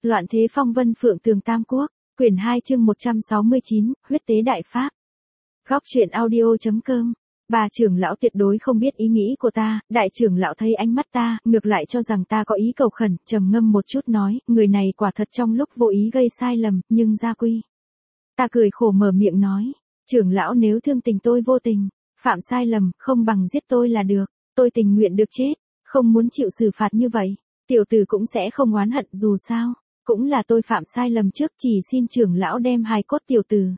Loạn thế phong vân phượng tường Tam Quốc, quyển 2 chương 169, huyết tế đại pháp. Góc truyện audio.com. Bà trưởng lão tuyệt đối không biết ý nghĩ của ta, đại trưởng lão thấy ánh mắt ta, ngược lại cho rằng ta có ý cầu khẩn, trầm ngâm một chút nói, người này quả thật trong lúc vô ý gây sai lầm, nhưng gia quy. Ta cười khổ mở miệng nói, trưởng lão nếu thương tình tôi vô tình, phạm sai lầm, không bằng giết tôi là được, tôi tình nguyện được chết, không muốn chịu xử phạt như vậy, tiểu tử cũng sẽ không oán hận dù sao. Cũng là tôi phạm sai lầm trước, chỉ xin trưởng lão đem hài cốt tiểu tử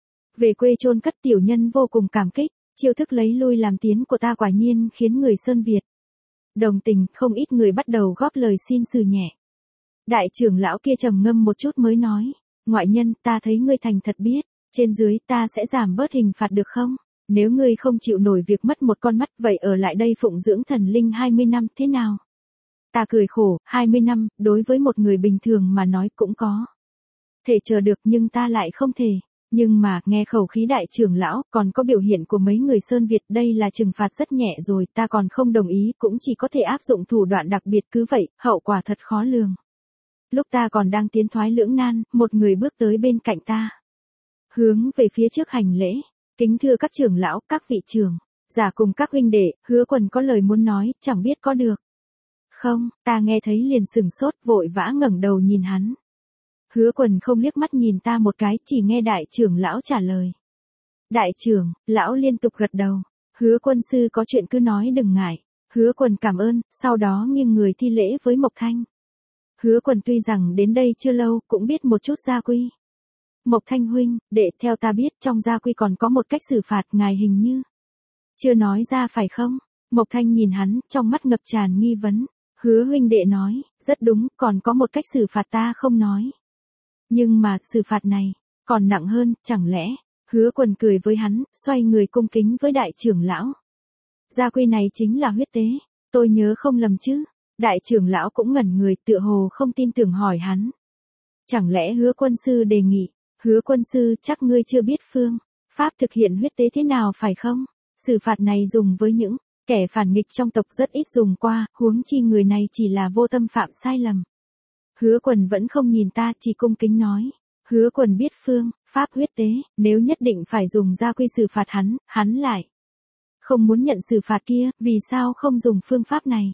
về quê chôn cất. Tiểu nhân vô cùng cảm kích, chiêu thức lấy lui làm tiến của ta quả nhiên khiến người Sơn Việt đồng tình, không ít người bắt đầu góp lời xin xử nhẹ. Đại trưởng lão kia trầm ngâm một chút mới nói, ngoại nhân, ta thấy ngươi thành thật biết, trên dưới ta sẽ giảm bớt hình phạt được không? Nếu ngươi không chịu nổi việc mất một con mắt, vậy ở lại đây phụng dưỡng thần linh 20 năm thế nào? Ta cười khổ, 20 năm, đối với một người bình thường mà nói cũng có thể chờ được, nhưng ta lại không thể. Nhưng mà, nghe khẩu khí đại trưởng lão, còn có biểu hiện của mấy người Sơn Việt, đây là trừng phạt rất nhẹ rồi, ta còn không đồng ý, cũng chỉ có thể áp dụng thủ đoạn đặc biệt, cứ vậy, hậu quả thật khó lường. Lúc ta còn đang tiến thoái lưỡng nan, một người bước tới bên cạnh ta, hướng về phía trước hành lễ, kính thưa các trưởng lão, các vị trưởng giả cùng các huynh đệ, Hứa Quần có lời muốn nói, chẳng biết có được không? Ta nghe thấy liền sừng sốt, vội vã ngẩng đầu nhìn hắn. Hứa Quần không liếc mắt nhìn ta một cái, chỉ nghe đại trưởng lão trả lời. Đại trưởng, lão liên tục gật đầu. Hứa quân sư có chuyện cứ nói đừng ngại. Hứa Quần cảm ơn, sau đó nghiêng người thi lễ với Mộc Thanh. Hứa Quần tuy rằng đến đây chưa lâu, cũng biết một chút gia quy. Mộc Thanh huynh, đệ, theo ta biết trong gia quy còn có một cách xử phạt, ngài hình như chưa nói ra phải không? Mộc Thanh nhìn hắn, trong mắt ngập tràn nghi vấn. Hứa huynh đệ nói, rất đúng, còn có một cách xử phạt ta không nói. Nhưng mà, xử phạt này, còn nặng hơn, chẳng lẽ? Hứa Quần cười với hắn, xoay người cung kính với đại trưởng lão. Gia quy này chính là huyết tế, tôi nhớ không lầm chứ? Đại trưởng lão cũng ngẩn người, tựa hồ không tin tưởng hỏi hắn. Chẳng lẽ Hứa quân sư đề nghị, Hứa quân sư chắc ngươi chưa biết phương pháp thực hiện huyết tế thế nào phải không? Xử phạt này dùng với những kẻ phản nghịch trong tộc rất ít dùng qua, huống chi người này chỉ là vô tâm phạm sai lầm. Hứa Quần vẫn không nhìn ta, chỉ cung kính nói. Hứa Quần biết phương pháp huyết tế, nếu nhất định phải dùng gia quy xử phạt hắn lại không muốn nhận xử phạt kia, vì sao không dùng phương pháp này?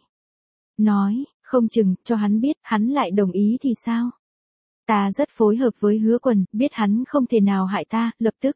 Nói, không chừng, cho hắn biết, hắn lại đồng ý thì sao? Ta rất phối hợp với Hứa Quần, biết hắn không thể nào hại ta, lập tức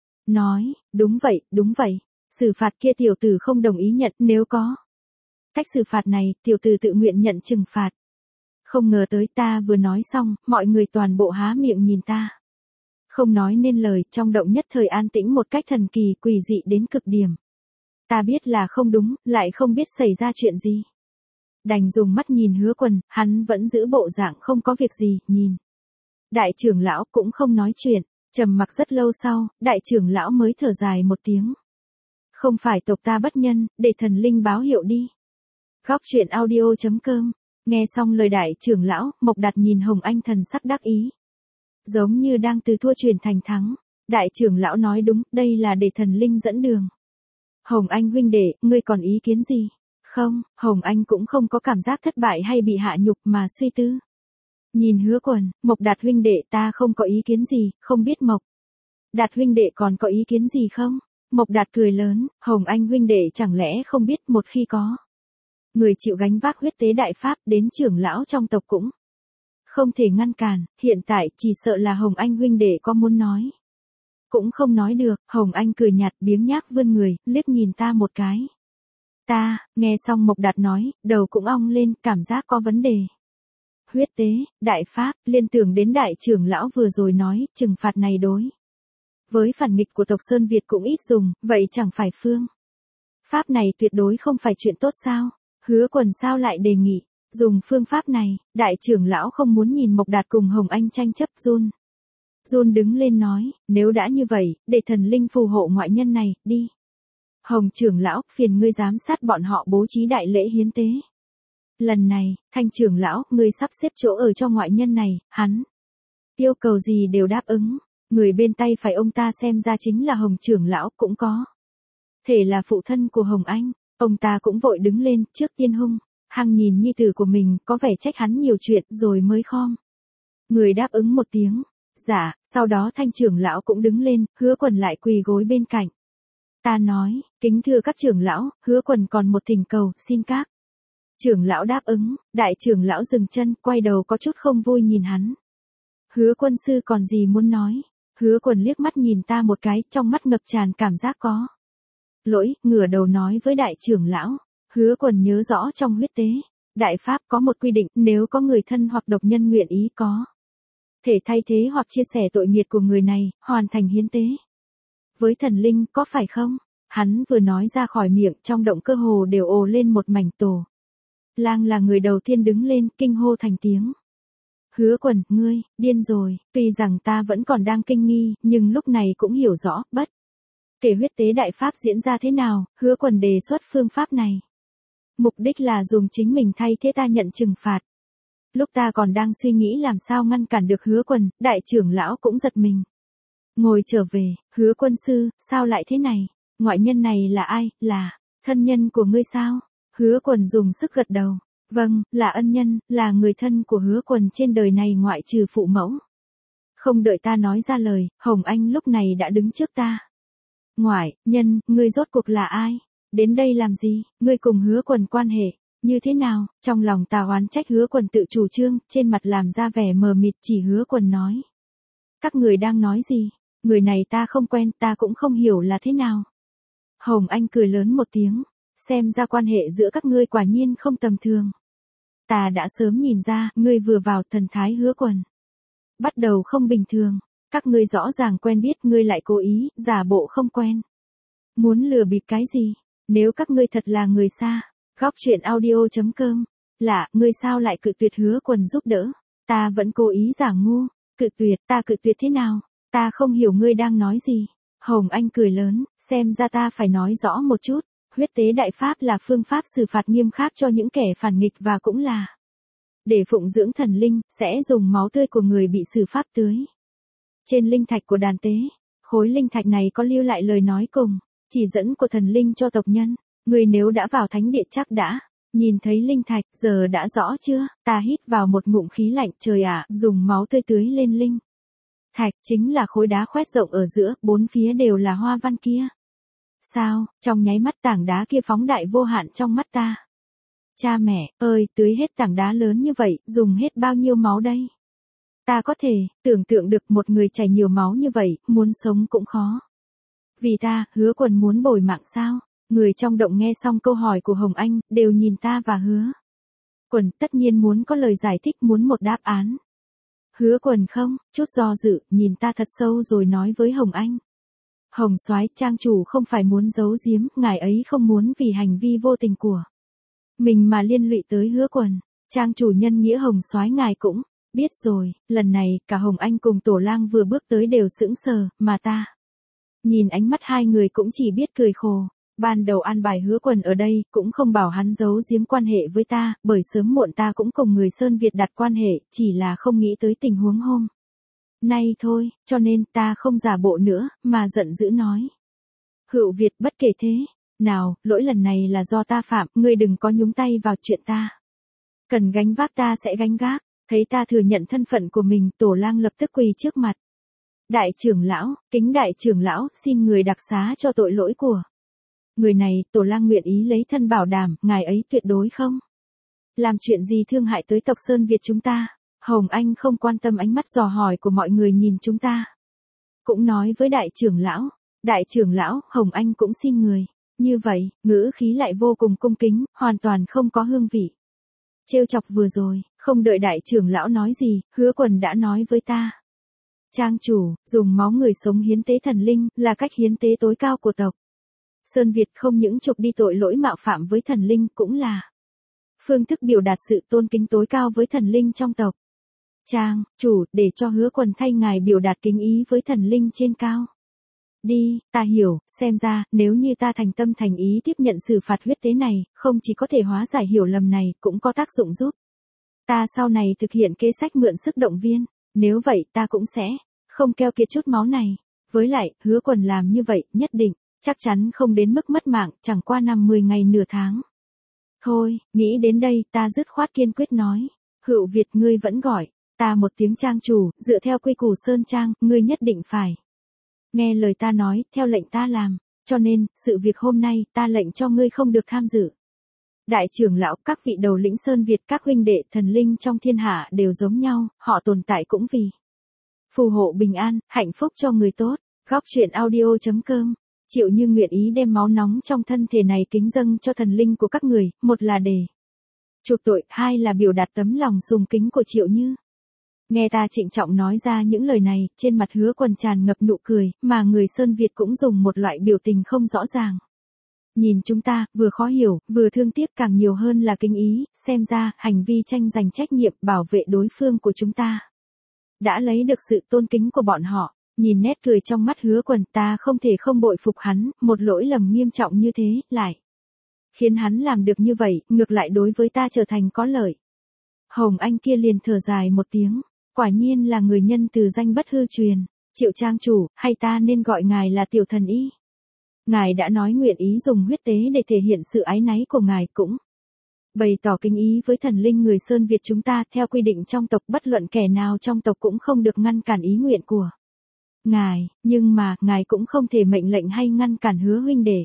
nói, đúng vậy. Xử phạt kia tiểu tử không đồng ý nhận, nếu có cách xử phạt này, tiểu tử tự nguyện nhận trừng phạt. Không ngờ tới, ta vừa nói xong, mọi người toàn bộ há miệng nhìn ta. Không nói nên lời, trong động nhất thời an tĩnh một cách thần kỳ, quỷ dị đến cực điểm. Ta biết là không đúng, lại không biết xảy ra chuyện gì. Đành dùng mắt nhìn Hứa Quần, hắn vẫn giữ bộ dạng không có việc gì, nhìn. Đại trưởng lão cũng không nói chuyện, trầm mặc rất lâu sau, đại trưởng lão mới thở dài một tiếng. Không phải tộc ta bất nhân, để thần linh báo hiệu đi. Góc truyện audio.com. Nghe xong lời đại trưởng lão, Mộc Đạt nhìn Hồng Anh thần sắc đắc ý. Giống như đang từ thua chuyển thành thắng. Đại trưởng lão nói đúng, đây là để thần linh dẫn đường. Hồng Anh huynh đệ, ngươi còn ý kiến gì? Không, Hồng Anh cũng không có cảm giác thất bại hay bị hạ nhục mà suy tư. Nhìn Hứa Quần, Mộc Đạt huynh đệ, ta không có ý kiến gì, không biết Mộc Đạt huynh đệ còn có ý kiến gì không? Mộc Đạt cười lớn, Hồng Anh huynh đệ chẳng lẽ không biết một khi có người chịu gánh vác huyết tế đại pháp, đến trưởng lão trong tộc cũng không thể ngăn cản, hiện tại chỉ sợ là Hồng Anh huynh đệ có muốn nói cũng không nói được. Hồng Anh cười nhạt, biếng nhác vươn người, liếc nhìn ta một cái. Ta, nghe xong Mộc Đạt nói, đầu cũng ong lên, cảm giác có vấn đề. Huyết tế, đại pháp, liên tưởng đến đại trưởng lão vừa rồi nói, trừng phạt này đối với phản nghịch của tộc Sơn Việt cũng ít dùng, vậy chẳng phải phương pháp này tuyệt đối không phải chuyện tốt sao? Hứa Quần sao lại đề nghị dùng phương pháp này? Đại trưởng lão không muốn nhìn Mộc Đạt cùng Hồng Anh tranh chấp. Run đứng lên nói, nếu đã như vậy, để thần linh phù hộ ngoại nhân này, đi. Hồng trưởng lão, phiền ngươi giám sát bọn họ bố trí đại lễ hiến tế. Lần này, Thanh trưởng lão, ngươi sắp xếp chỗ ở cho ngoại nhân này, hắn yêu cầu gì đều đáp ứng. Người bên tay phải ông ta xem ra chính là Hồng trưởng lão, cũng có thể là phụ thân của Hồng Anh. Ông ta cũng vội đứng lên, trước tiên hung hăng nhìn nhi tử của mình, có vẻ trách hắn nhiều chuyện, rồi mới khom Người đáp ứng một tiếng. Dạ, sau đó Thanh trưởng lão cũng đứng lên, Hứa Quần lại quỳ gối bên cạnh. Ta nói, kính thưa các trưởng lão, Hứa Quần còn một thỉnh cầu, xin các. Trưởng lão đáp ứng, đại trưởng lão dừng chân, quay đầu có chút không vui nhìn hắn. Hứa quân sư còn gì muốn nói? Hứa Quần liếc mắt nhìn ta một cái, trong mắt ngập tràn cảm giác có lỗi, ngửa đầu nói với đại trưởng lão. Hứa Quần nhớ rõ trong huyết tế, đại pháp có một quy định, nếu có người thân hoặc độc nhân nguyện ý có thể thay thế hoặc chia sẻ tội nghiệp của người này, hoàn thành hiến tế với thần linh, có phải không? Hắn vừa nói ra khỏi miệng, trong động cơ hồ đều ồ lên một mảnh. Tổ lang là người đầu tiên đứng lên, kinh hô thành tiếng. Hứa Quần, ngươi, điên rồi. Tuy rằng ta vẫn còn đang kinh nghi, nhưng lúc này cũng hiểu rõ, bất kể huyết tế đại pháp diễn ra thế nào, Hứa Quần đề xuất phương pháp này. Mục đích là dùng chính mình thay thế ta nhận trừng phạt. Lúc ta còn đang suy nghĩ làm sao ngăn cản được Hứa Quần, đại trưởng lão cũng giật mình. Ngồi trở về, Hứa quân sư, sao lại thế này? Ngoại nhân này là ai, là thân nhân của ngươi sao? Hứa Quần dùng sức gật đầu. Vâng, là ân nhân, là người thân của Hứa Quần trên đời này ngoại trừ phụ mẫu. Không đợi ta nói ra lời, Hồng Anh lúc này đã đứng trước ta. Ngoại nhân, ngươi rốt cuộc là ai? Đến đây làm gì? Ngươi cùng Hứa Quần quan hệ như thế nào? Trong lòng ta oán trách Hứa Quần tự chủ trương, trên mặt làm ra vẻ mờ mịt, chỉ Hứa Quần nói. Các người đang nói gì? Người này ta không quen, ta cũng không hiểu là thế nào. Hồng Anh cười lớn một tiếng, xem ra quan hệ giữa các ngươi quả nhiên không tầm thường. Ta đã sớm nhìn ra, ngươi vừa vào thần thái Hứa Quần bắt đầu không bình thường. Các ngươi rõ ràng quen biết, ngươi lại cố ý giả bộ không quen. Muốn lừa bịp cái gì? Nếu các ngươi thật là người xa. Góc truyện audio.com. Lạ, ngươi sao lại cự tuyệt Hứa Quần giúp đỡ? Ta vẫn cố ý giả ngu. Cự tuyệt, ta cự tuyệt thế nào? Ta không hiểu ngươi đang nói gì. Hồng Anh cười lớn, xem ra ta phải nói rõ một chút. Huyết tế đại pháp là phương pháp xử phạt nghiêm khắc cho những kẻ phản nghịch và cũng là để phụng dưỡng thần linh, sẽ dùng máu tươi của người bị xử pháp tưới trên linh thạch của đàn tế. Khối linh thạch này có lưu lại lời nói cùng chỉ dẫn của thần linh cho tộc nhân. Người nếu đã vào thánh địa chắc đã nhìn thấy linh thạch, giờ đã rõ chưa? Ta hít vào một ngụm khí lạnh, trời ạ, dùng máu tươi tưới lên linh thạch, chính là khối đá khoét rộng ở giữa, bốn phía đều là hoa văn kia. Sao? Trong nháy mắt tảng đá kia phóng đại vô hạn trong mắt ta. Cha mẹ ơi, tưới hết tảng đá lớn như vậy, dùng hết bao nhiêu máu đây? Ta có thể tưởng tượng được một người chảy nhiều máu như vậy, muốn sống cũng khó. Vì ta, Hứa Quần muốn bồi mạng sao? Người trong động nghe xong câu hỏi của Hồng Anh, đều nhìn ta và Hứa Quần, tất nhiên muốn có lời giải thích, muốn một đáp án. Hứa Quần không, chút do dự, nhìn ta thật sâu rồi nói với Hồng Anh. Hồng soái, trang chủ không phải muốn giấu giếm, ngài ấy không muốn vì hành vi vô tình của mình mà liên lụy tới Hứa Quần. Trang chủ nhân nghĩa Hồng soái ngài cũng biết rồi. Lần này, cả Hồng Anh cùng Tổ Lang vừa bước tới đều sững sờ, mà ta nhìn ánh mắt hai người cũng chỉ biết cười khổ. Ban đầu an bài Hứa Quần ở đây, cũng không bảo hắn giấu giếm quan hệ với ta, bởi sớm muộn ta cũng cùng người Sơn Việt đặt quan hệ, chỉ là không nghĩ tới tình huống hôm nay thôi, cho nên ta không giả bộ nữa, mà giận dữ nói. Hữu Việt, bất kể thế nào, lỗi lần này là do ta phạm, ngươi đừng có nhúng tay vào chuyện ta. Cần gánh vác ta sẽ gánh gác. Thấy ta thừa nhận thân phận của mình, Tổ Lang lập tức quỳ trước mặt. Đại trưởng lão, kính đại trưởng lão, xin người đặc xá cho tội lỗi của người này. Tổ Lang nguyện ý lấy thân bảo đảm, ngài ấy tuyệt đối không làm chuyện gì thương hại tới tộc Sơn Việt chúng ta. Hồng Anh không quan tâm ánh mắt dò hỏi của mọi người nhìn chúng ta. Cũng nói với đại trưởng lão, Hồng Anh cũng xin người. Như vậy, ngữ khí lại vô cùng cung kính, hoàn toàn không có hương vị trêu chọc vừa rồi. Không đợi đại trưởng lão nói gì, Hứa Quần đã nói với ta. Trang chủ, dùng máu người sống hiến tế thần linh, là cách hiến tế tối cao của tộc Sơn Việt, không những trục đi tội lỗi mạo phạm với thần linh, cũng là phương thức biểu đạt sự tôn kính tối cao với thần linh trong tộc. Trang chủ, để cho Hứa Quần thay ngài biểu đạt kính ý với thần linh trên cao. Đi, ta hiểu, xem ra, nếu như ta thành tâm thành ý tiếp nhận xử phạt huyết tế này, không chỉ có thể hóa giải hiểu lầm này, cũng có tác dụng giúp ta sau này thực hiện kế sách mượn sức động viên. Nếu vậy ta cũng sẽ không keo kiệt chút máu này. Với lại, Hứa Quần làm như vậy, nhất định chắc chắn không đến mức mất mạng, chẳng qua 5-10 ngày nửa tháng. Thôi, nghĩ đến đây, ta dứt khoát kiên quyết nói. Hữu Việt, ngươi vẫn gọi Ta một tiếng trang chủ, dựa theo quy củ Sơn Trang, ngươi nhất định phải nghe lời ta nói, theo lệnh ta làm, cho nên, sự việc hôm nay, ta lệnh cho ngươi không được tham dự. Đại trưởng lão, các vị đầu lĩnh Sơn Việt, các huynh đệ, thần linh trong thiên hạ đều giống nhau, họ tồn tại cũng vì phù hộ bình an, hạnh phúc cho người tốt. Góc truyện audio.com. Triệu Như nguyện ý đem máu nóng trong thân thể này kính dâng cho thần linh của các người, một là để chuộc tội, hai là biểu đạt tấm lòng sùng kính của Triệu Như. Nghe ta trịnh trọng nói ra những lời này, trên mặt Hứa Quần tràn ngập nụ cười, mà người Sơn Việt cũng dùng một loại biểu tình không rõ ràng. Nhìn chúng ta, vừa khó hiểu, vừa thương tiếc, càng nhiều hơn là kính ý, xem ra, hành vi tranh giành trách nhiệm bảo vệ đối phương của chúng ta đã lấy được sự tôn kính của bọn họ. Nhìn nét cười trong mắt Hứa Quần, ta không thể không bội phục hắn, một lỗi lầm nghiêm trọng như thế, lại khiến hắn làm được như vậy, ngược lại đối với ta trở thành có lợi. Hồng Anh kia liền thở dài một tiếng, quả nhiên là người nhân từ danh bất hư truyền. Triệu trang chủ, hay ta nên gọi ngài là tiểu thần y? Ngài đã nói nguyện ý dùng huyết tế để thể hiện sự ái náy của ngài, cũng bày tỏ kính ý với thần linh người Sơn Việt chúng ta. Theo quy định trong tộc, bất luận kẻ nào trong tộc cũng không được ngăn cản ý nguyện của ngài, nhưng mà, ngài cũng không thể mệnh lệnh hay ngăn cản Hứa huynh đệ.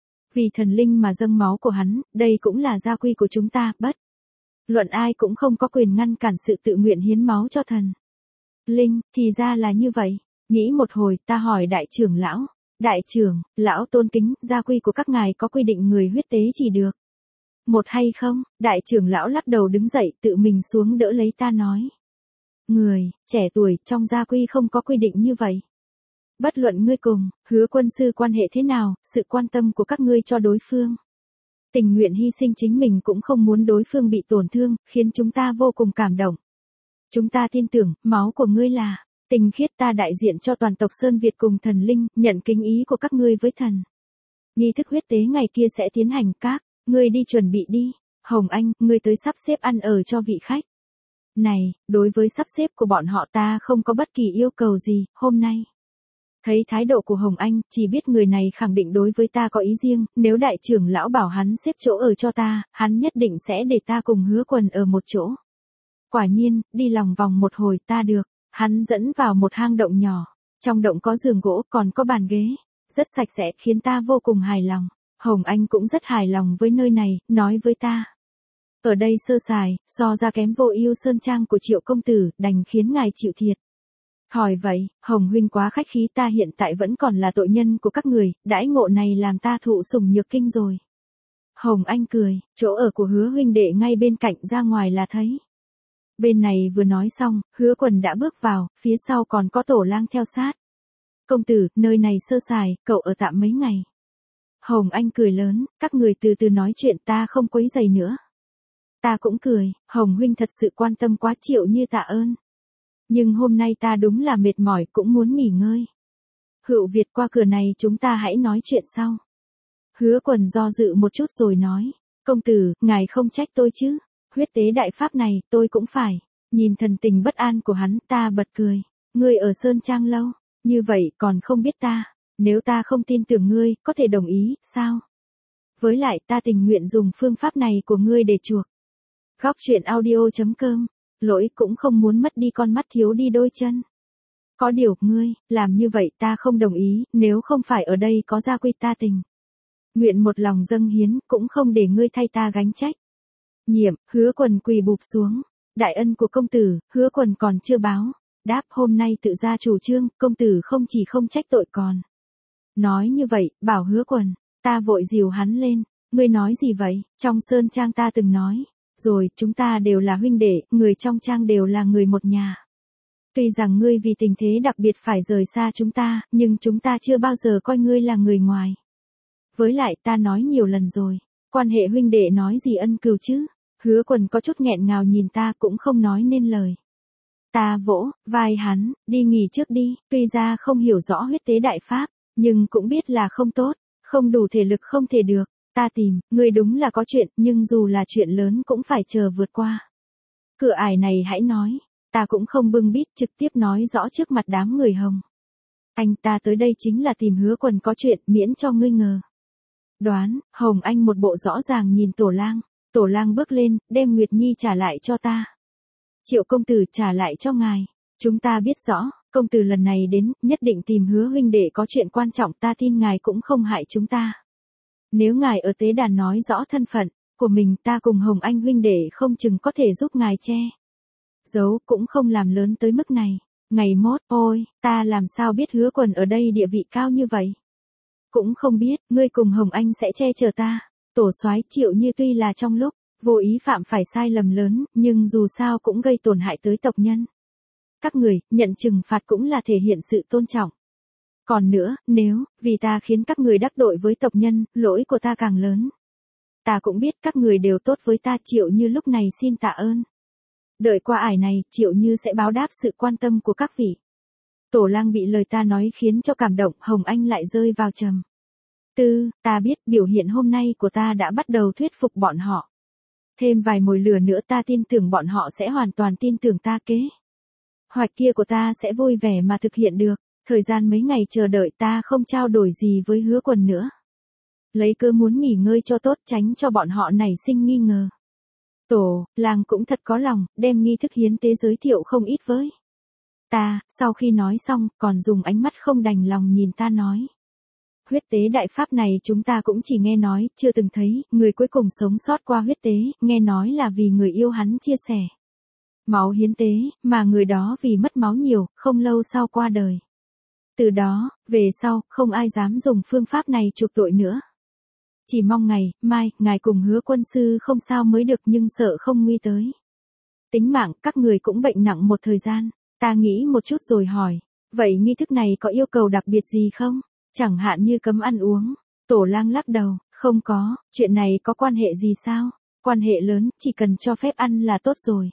Vì thần linh mà dâng máu của hắn, đây cũng là gia quy của chúng ta, bất luận ai cũng không có quyền ngăn cản sự tự nguyện hiến máu cho thần linh. Thì ra là như vậy. Nghĩ một hồi, ta hỏi đại trưởng lão. Đại trưởng, lão tôn kính, gia quy của các ngài có quy định người huyết tế chỉ được một hay không? Đại trưởng lão lắc đầu đứng dậy, tự mình xuống đỡ lấy ta nói. Người trẻ tuổi, trong gia quy không có quy định như vậy. Bất luận ngươi cùng Hứa quân sư quan hệ thế nào, sự quan tâm của các ngươi cho đối phương, tình nguyện hy sinh chính mình cũng không muốn đối phương bị tổn thương, khiến chúng ta vô cùng cảm động. Chúng ta tin tưởng, máu của ngươi là tinh khiết. Ta đại diện cho toàn tộc Sơn Việt cùng thần linh, nhận kính ý của các ngươi với thần. Nghi thức huyết tế ngày kia sẽ tiến hành, các ngươi đi chuẩn bị đi. Hồng Anh, ngươi tới sắp xếp ăn ở cho vị khách này. Đối với sắp xếp của bọn họ ta không có bất kỳ yêu cầu gì. Hôm nay thấy thái độ của Hồng Anh, chỉ biết người này khẳng định đối với ta có ý riêng. Nếu đại trưởng lão bảo hắn xếp chỗ ở cho ta, hắn nhất định sẽ để ta cùng Hứa Quần ở một chỗ. Quả nhiên, đi lòng vòng một hồi, ta được hắn dẫn vào một hang động nhỏ. Trong động có giường gỗ, còn có bàn ghế, rất sạch sẽ, khiến ta vô cùng hài lòng. Hồng Anh cũng rất hài lòng với nơi này, nói với ta. Ở đây sơ sài, so ra kém Vô Ưu Sơn Trang của Triệu công tử, đành khiến ngài chịu thiệt. Hỏi vậy, Hồng huynh quá khách khí, ta hiện tại vẫn còn là tội nhân của các người, đãi ngộ này làm ta thụ sủng nhược kinh rồi. Hồng Anh cười, chỗ ở của Hứa huynh đệ ngay bên cạnh, ra ngoài là thấy. Bên này vừa nói xong, Hứa Quần đã bước vào, phía sau còn có Tổ Lang theo sát. Công tử, nơi này sơ sài, cậu ở tạm mấy ngày. Hồng Anh cười lớn, các người từ từ nói chuyện, ta không quấy rầy nữa. Ta cũng cười, Hồng huynh thật sự quan tâm quá, Triệu Như tạ ơn. Nhưng hôm nay ta đúng là mệt mỏi, cũng muốn nghỉ ngơi. Hựu Việt, qua cửa này chúng ta hãy nói chuyện sau. Hứa Quần do dự một chút rồi nói, công tử, ngài không trách tôi chứ? Huyết tế đại pháp này, tôi cũng phải. Nhìn thần tình bất an của hắn, ta bật cười. Ngươi ở Sơn Trang lâu, như vậy còn không biết ta. Nếu ta không tin tưởng ngươi, có thể đồng ý, sao? Với lại, ta tình nguyện dùng phương pháp này của ngươi để chuộc. Góc truyện audio.com. Lỗi cũng không muốn mất đi con mắt, thiếu đi đôi chân. Có điều, ngươi, làm như vậy ta không đồng ý, nếu không phải ở đây có gia quy, ta tình nguyện một lòng dâng hiến, cũng không để ngươi thay ta gánh trách nhiệm. Hứa Quần quỳ bụp xuống. Đại ân của công tử, Hứa Quần còn chưa báo. Đáp, hôm nay tự ra chủ trương, công tử không chỉ không trách tội còn nói như vậy, bảo Hứa Quần. Ta vội dìu hắn lên. Ngươi nói gì vậy? Trong Sơn Trang ta từng nói rồi, chúng ta đều là huynh đệ, người trong trang đều là người một nhà. Tuy rằng ngươi vì tình thế đặc biệt phải rời xa chúng ta, nhưng chúng ta chưa bao giờ coi ngươi là người ngoài. Với lại, ta nói nhiều lần rồi, quan hệ huynh đệ nói gì ân cừu chứ? Hứa Quần có chút nghẹn ngào nhìn ta, cũng không nói nên lời. Ta vỗ vai hắn, đi nghỉ trước đi. Tuy ra không hiểu rõ huyết tế đại pháp, nhưng cũng biết là không tốt, không đủ thể lực không thể được. Ta tìm, ngươi đúng là có chuyện, nhưng dù là chuyện lớn cũng phải chờ vượt qua cửa ải này hãy nói. Ta cũng không bưng bít, trực tiếp nói rõ trước mặt đám người Hồng. Anh, ta tới đây chính là tìm Hứa Quần có chuyện, miễn cho ngươi ngờ đoán. Hồng Anh một bộ rõ ràng nhìn Tổ Lang. Tổ Lang bước lên, đem Nguyệt Nhi trả lại cho ta. Triệu công tử trả lại cho ngài. Chúng ta biết rõ, công tử lần này đến, nhất định tìm Hứa huynh đệ có chuyện quan trọng, ta tin ngài cũng không hại chúng ta. Nếu ngài ở tế đàn nói rõ thân phận của mình, ta cùng Hồng Anh huynh đệ không chừng có thể giúp ngài che giấu, cũng không làm lớn tới mức này. Ngày mốt, ôi, ta làm sao biết Hứa Quần ở đây địa vị cao như vậy? Cũng không biết, ngươi cùng Hồng Anh sẽ che chở ta. Tổ soái Triệu Như tuy là trong lúc vô ý phạm phải sai lầm lớn, nhưng dù sao cũng gây tổn hại tới tộc nhân. Các người, nhận trừng phạt cũng là thể hiện sự tôn trọng. Còn nữa, nếu, vì ta khiến các người đắc tội với tộc nhân, lỗi của ta càng lớn. Ta cũng biết các người đều tốt với ta, Triệu Như lúc này xin tạ ơn. Đợi qua ải này, Triệu Như sẽ báo đáp sự quan tâm của các vị. Tổ lang bị lời ta nói khiến cho cảm động, Hồng Anh lại rơi vào trầm tư. Ta biết biểu hiện hôm nay của ta đã bắt đầu thuyết phục bọn họ. Thêm vài mồi lửa nữa ta tin tưởng bọn họ sẽ hoàn toàn tin tưởng ta, kế hoạch kia của ta sẽ vui vẻ mà thực hiện được. Thời gian mấy ngày chờ đợi ta không trao đổi gì với Hứa Quần nữa. Lấy cơ muốn nghỉ ngơi cho tốt, tránh cho bọn họ nảy sinh nghi ngờ. Tổ lang cũng thật có lòng, đem nghi thức hiến tế giới thiệu không ít với ta. Sau khi nói xong, còn dùng ánh mắt không đành lòng nhìn ta nói. Huyết tế đại pháp này chúng ta cũng chỉ nghe nói, chưa từng thấy. Người cuối cùng sống sót qua huyết tế, nghe nói là vì người yêu hắn chia sẻ máu hiến tế, mà người đó vì mất máu nhiều, không lâu sau qua đời. Từ đó, về sau, không ai dám dùng phương pháp này chuộc tội nữa. Chỉ mong ngày mai, ngài cùng Hứa quân sư không sao mới được, nhưng sợ không nguy tới tính mạng, các người cũng bệnh nặng một thời gian. Ta nghĩ một chút rồi hỏi, vậy nghi thức này có yêu cầu đặc biệt gì không? Chẳng hạn như cấm ăn uống. Tổ lang lắc đầu, không có, chuyện này có quan hệ gì sao? Quan hệ lớn, chỉ cần cho phép ăn là tốt rồi.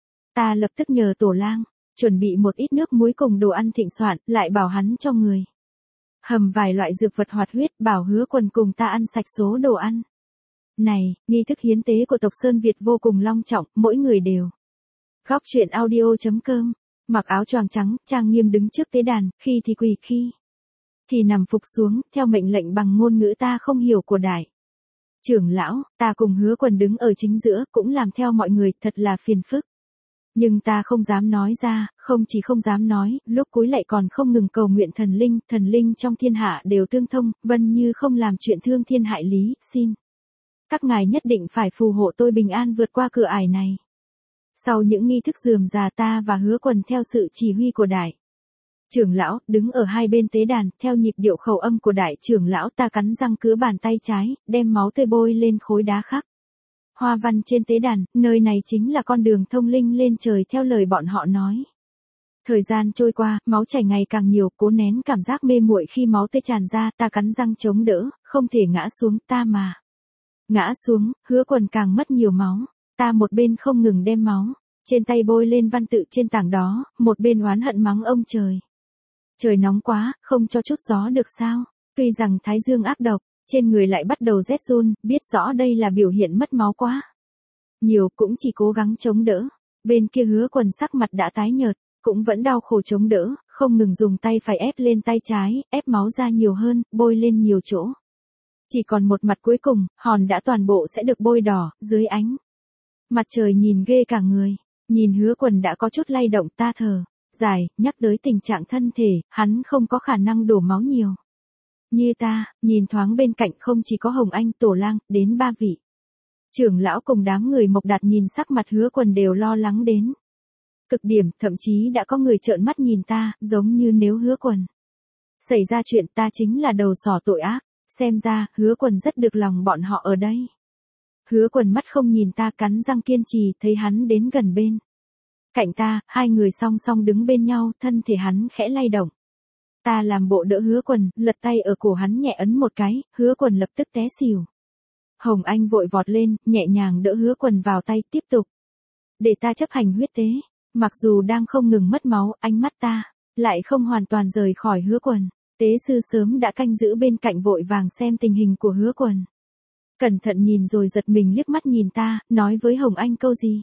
Ta lập tức nhờ tổ lang chuẩn bị một ít nước muối cùng đồ ăn thịnh soạn, lại bảo hắn cho người hầm vài loại dược vật hoạt huyết, bảo Hứa Quần cùng ta ăn sạch số đồ ăn này. Nghi thức hiến tế của tộc Sơn Việt vô cùng long trọng, mỗi người đều. Góc truyện audio.com. Mặc áo choàng trắng, trang nghiêm đứng trước tế đàn, khi thì quỳ, khi thì nằm phục xuống, theo mệnh lệnh bằng ngôn ngữ ta không hiểu của đại trưởng lão. Ta cùng Hứa Quần đứng ở chính giữa, cũng làm theo mọi người, thật là phiền phức. Nhưng ta không dám nói ra, không chỉ không dám nói, lúc cuối lại còn không ngừng cầu nguyện thần linh trong thiên hạ đều tương thông, vân như không làm chuyện thương thiên hại lý, xin các ngài nhất định phải phù hộ tôi bình an vượt qua cửa ải này. Sau những nghi thức rườm rà, ta và Hứa Quần theo sự chỉ huy của đại trưởng lão, đứng ở hai bên tế đàn, theo nhịp điệu khẩu âm của đại trưởng lão, ta cắn răng cứa bàn tay trái, đem máu tươi bôi lên khối đá khắc hoa văn trên tế đàn. Nơi này chính là con đường thông linh lên trời theo lời bọn họ nói. Thời gian trôi qua, máu chảy ngày càng nhiều, cố nén cảm giác mê muội khi máu tươi tràn ra, ta cắn răng chống đỡ, không thể ngã xuống. Ta mà ngã xuống, Hứa Quần càng mất nhiều máu. Ta một bên không ngừng đem máu trên tay bôi lên văn tự trên tảng đó, một bên oán hận mắng ông trời. Trời nóng quá, không cho chút gió được sao? Tuy rằng thái dương ác độc, trên người lại bắt đầu rét run, biết rõ đây là biểu hiện mất máu quá nhiều, cũng chỉ cố gắng chống đỡ. Bên kia Hứa Quần sắc mặt đã tái nhợt, cũng vẫn đau khổ chống đỡ, không ngừng dùng tay phải ép lên tay trái, ép máu ra nhiều hơn, bôi lên nhiều chỗ. Chỉ còn một mặt cuối cùng, hòn đã toàn bộ sẽ được bôi đỏ, dưới ánh mặt trời nhìn ghê cả người. Nhìn Hứa Quần đã có chút lay động, ta thở dài, nhắc tới tình trạng thân thể, hắn không có khả năng đổ máu nhiều như ta. Nhìn thoáng bên cạnh không chỉ có Hồng Anh, Tổ lang, đến 3 vị trưởng lão cùng đám người Mộc Đạt, nhìn sắc mặt Hứa Quần đều lo lắng đến cực điểm, thậm chí đã có người trợn mắt nhìn ta, giống như nếu Hứa Quần xảy ra chuyện ta chính là đầu sỏ tội ác. Xem ra, Hứa Quần rất được lòng bọn họ ở đây. Hứa Quần mắt không nhìn ta, cắn răng kiên trì, thấy hắn đến gần bên cạnh ta, hai người song song đứng bên nhau, thân thể hắn khẽ lay động. Ta làm bộ đỡ Hứa Quần, lật tay ở cổ hắn nhẹ ấn một cái, Hứa Quần lập tức té xỉu. Hồng Anh vội vọt lên, nhẹ nhàng đỡ Hứa Quần vào tay, tiếp tục để ta chấp hành huyết tế. Mặc dù đang không ngừng mất máu, ánh mắt ta lại không hoàn toàn rời khỏi Hứa Quần. Tế sư sớm đã canh giữ bên cạnh, vội vàng xem tình hình của Hứa Quần. Cẩn thận nhìn rồi giật mình liếc mắt nhìn ta, nói với Hồng Anh câu gì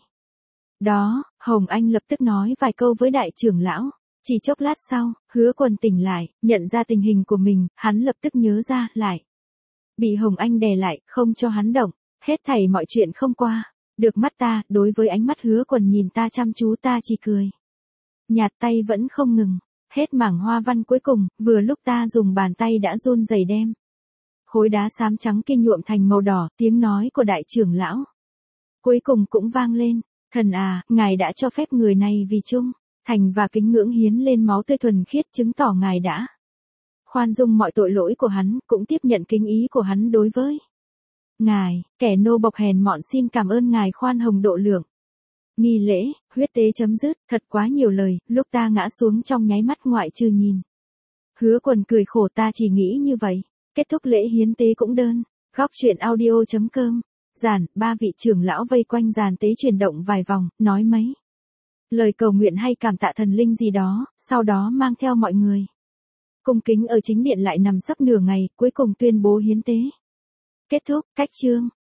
đó. Hồng Anh lập tức nói vài câu với đại trưởng lão. Chỉ chốc lát sau, Hứa Quần tỉnh lại, nhận ra tình hình của mình, hắn lập tức nhớ ra, lại bị Hồng Anh đè lại, không cho hắn động. Hết thảy mọi chuyện không qua Được mắt ta, đối với ánh mắt Hứa Quần nhìn ta chăm chú ta chỉ cười. Nhạt tay vẫn không ngừng. Hết mảng hoa văn cuối cùng, vừa lúc ta dùng bàn tay đã run rẩy đem khối đá xám trắng kia nhuộm thành màu đỏ, tiếng nói của đại trưởng lão cuối cùng cũng vang lên. Thần à, ngài đã cho phép người này vì chung thành và kính ngưỡng hiến lên máu tươi thuần khiết, chứng tỏ ngài đã khoan dung mọi tội lỗi của hắn, cũng tiếp nhận kính ý của hắn đối với ngài. Kẻ nô bộc hèn mọn xin cảm ơn ngài khoan hồng độ lượng. Nghi lễ, huyết tế chấm dứt, thật quá nhiều lời, lúc ta ngã xuống trong nháy mắt ngoại trừ nhìn. Hứa Quần cười khổ, ta chỉ nghĩ như vậy. Kết thúc lễ hiến tế cũng đơn. Góc truyện audio.com. Giản, ba vị trưởng lão vây quanh giàn tế chuyển động vài vòng, nói mấy lời cầu nguyện hay cảm tạ thần linh gì đó, sau đó mang theo mọi người cung kính ở chính điện lại nằm sấp nửa ngày, cuối cùng tuyên bố hiến tế kết thúc. Cách chương